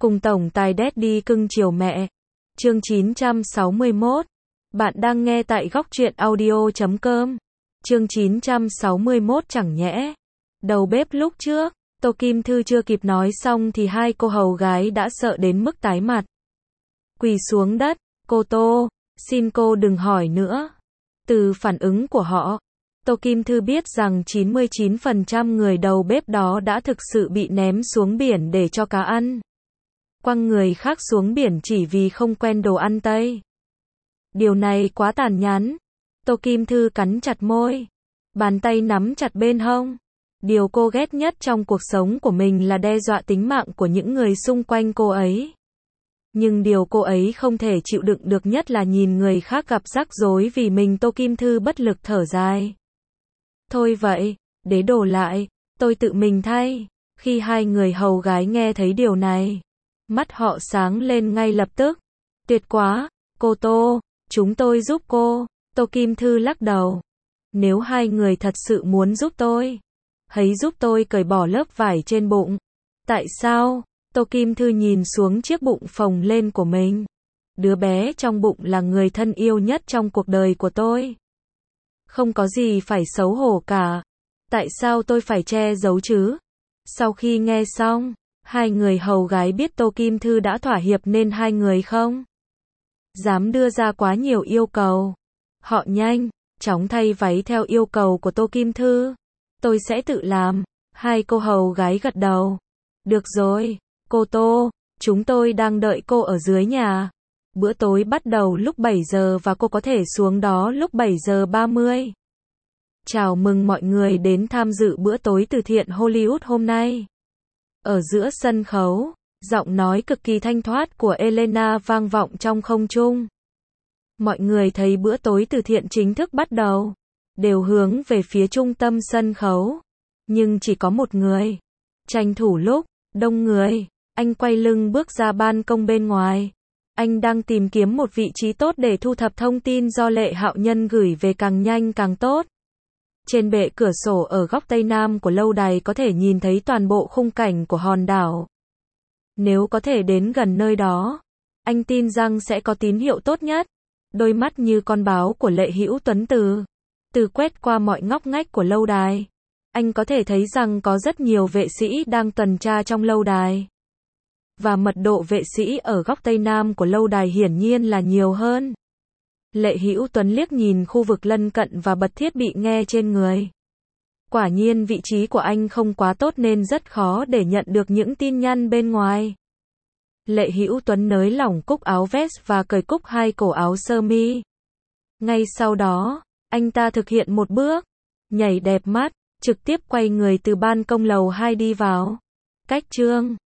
Cùng tổng tài Daddy cưng chiều mẹ. Chương 961. Bạn đang nghe tại góc truyện audio.com. Chương 961 chẳng nhẽ. Đầu bếp lúc trước, Tô Kim Thư chưa kịp nói xong thì hai cô hầu gái đã sợ đến mức tái mặt. Quỳ xuống đất, cô Tô, xin cô đừng hỏi nữa. Từ phản ứng của họ, Tô Kim Thư biết rằng 99% người đầu bếp đó đã thực sự bị ném xuống biển để cho cá ăn. Quăng người khác xuống biển chỉ vì không quen đồ ăn Tây. Điều này quá tàn nhẫn. Tô Kim Thư cắn chặt môi, bàn tay nắm chặt bên hông. Điều cô ghét nhất trong cuộc sống của mình là đe dọa tính mạng của những người xung quanh cô ấy. Nhưng điều cô ấy không thể chịu đựng được nhất là nhìn người khác gặp rắc rối vì mình. Tô Kim Thư bất lực thở dài. Thôi vậy, để đổ lại, tôi tự mình thay. Khi hai người hầu gái nghe thấy điều này, mắt họ sáng lên ngay lập tức. Tuyệt quá, cô Tô, chúng tôi giúp cô. Tô Kim Thư lắc đầu. Nếu hai người thật sự muốn giúp tôi, hãy giúp tôi cởi bỏ lớp vải trên bụng. Tại sao? Tô Kim Thư nhìn xuống chiếc bụng phồng lên của mình. Đứa bé trong bụng là người thân yêu nhất trong cuộc đời của tôi. Không có gì phải xấu hổ cả. Tại sao tôi phải che giấu chứ? Sau khi nghe xong, hai người hầu gái biết Tô Kim Thư đã thỏa hiệp nên hai người không dám đưa ra quá nhiều yêu cầu. Họ nhanh chóng thay váy theo yêu cầu của Tô Kim Thư. Tôi sẽ tự làm. Hai cô hầu gái gật đầu. Được rồi, cô Tô, chúng tôi đang đợi cô ở dưới nhà. Bữa tối bắt đầu lúc 7 giờ và cô có thể xuống đó lúc 7 giờ 30. Chào mừng mọi người đến tham dự bữa tối từ thiện Hollywood hôm nay. Ở giữa sân khấu, giọng nói cực kỳ thanh thoát của Elena vang vọng trong không trung. Mọi người thấy bữa tối từ thiện chính thức bắt đầu, đều hướng về phía trung tâm sân khấu. Nhưng chỉ có một người. Tranh thủ lúc đông người, anh quay lưng bước ra ban công bên ngoài. Anh đang tìm kiếm một vị trí tốt để thu thập thông tin do Lệ Hạo Nhân gửi về càng nhanh càng tốt. Trên bệ cửa sổ ở góc tây nam của lâu đài có thể nhìn thấy toàn bộ khung cảnh của hòn đảo. Nếu có thể đến gần nơi đó, anh tin rằng sẽ có tín hiệu tốt nhất. Đôi mắt như con báo của Lệ Hữu Tuấn từ quét qua mọi ngóc ngách của lâu đài. Anh có thể thấy rằng có rất nhiều vệ sĩ đang tuần tra trong lâu đài. Và mật độ vệ sĩ ở góc tây nam của lâu đài hiển nhiên là nhiều hơn. Lệ Hữu Tuấn liếc nhìn khu vực lân cận và bật thiết bị nghe trên người. Quả nhiên vị trí của anh không quá tốt nên rất khó để nhận được những tin nhắn bên ngoài. Lệ Hữu Tuấn nới lỏng cúc áo vest và cởi cúc hai cổ áo sơ mi. Ngay sau đó, anh ta thực hiện một bước nhảy đẹp mắt, trực tiếp quay người từ ban công lầu 2 đi vào. Cách chương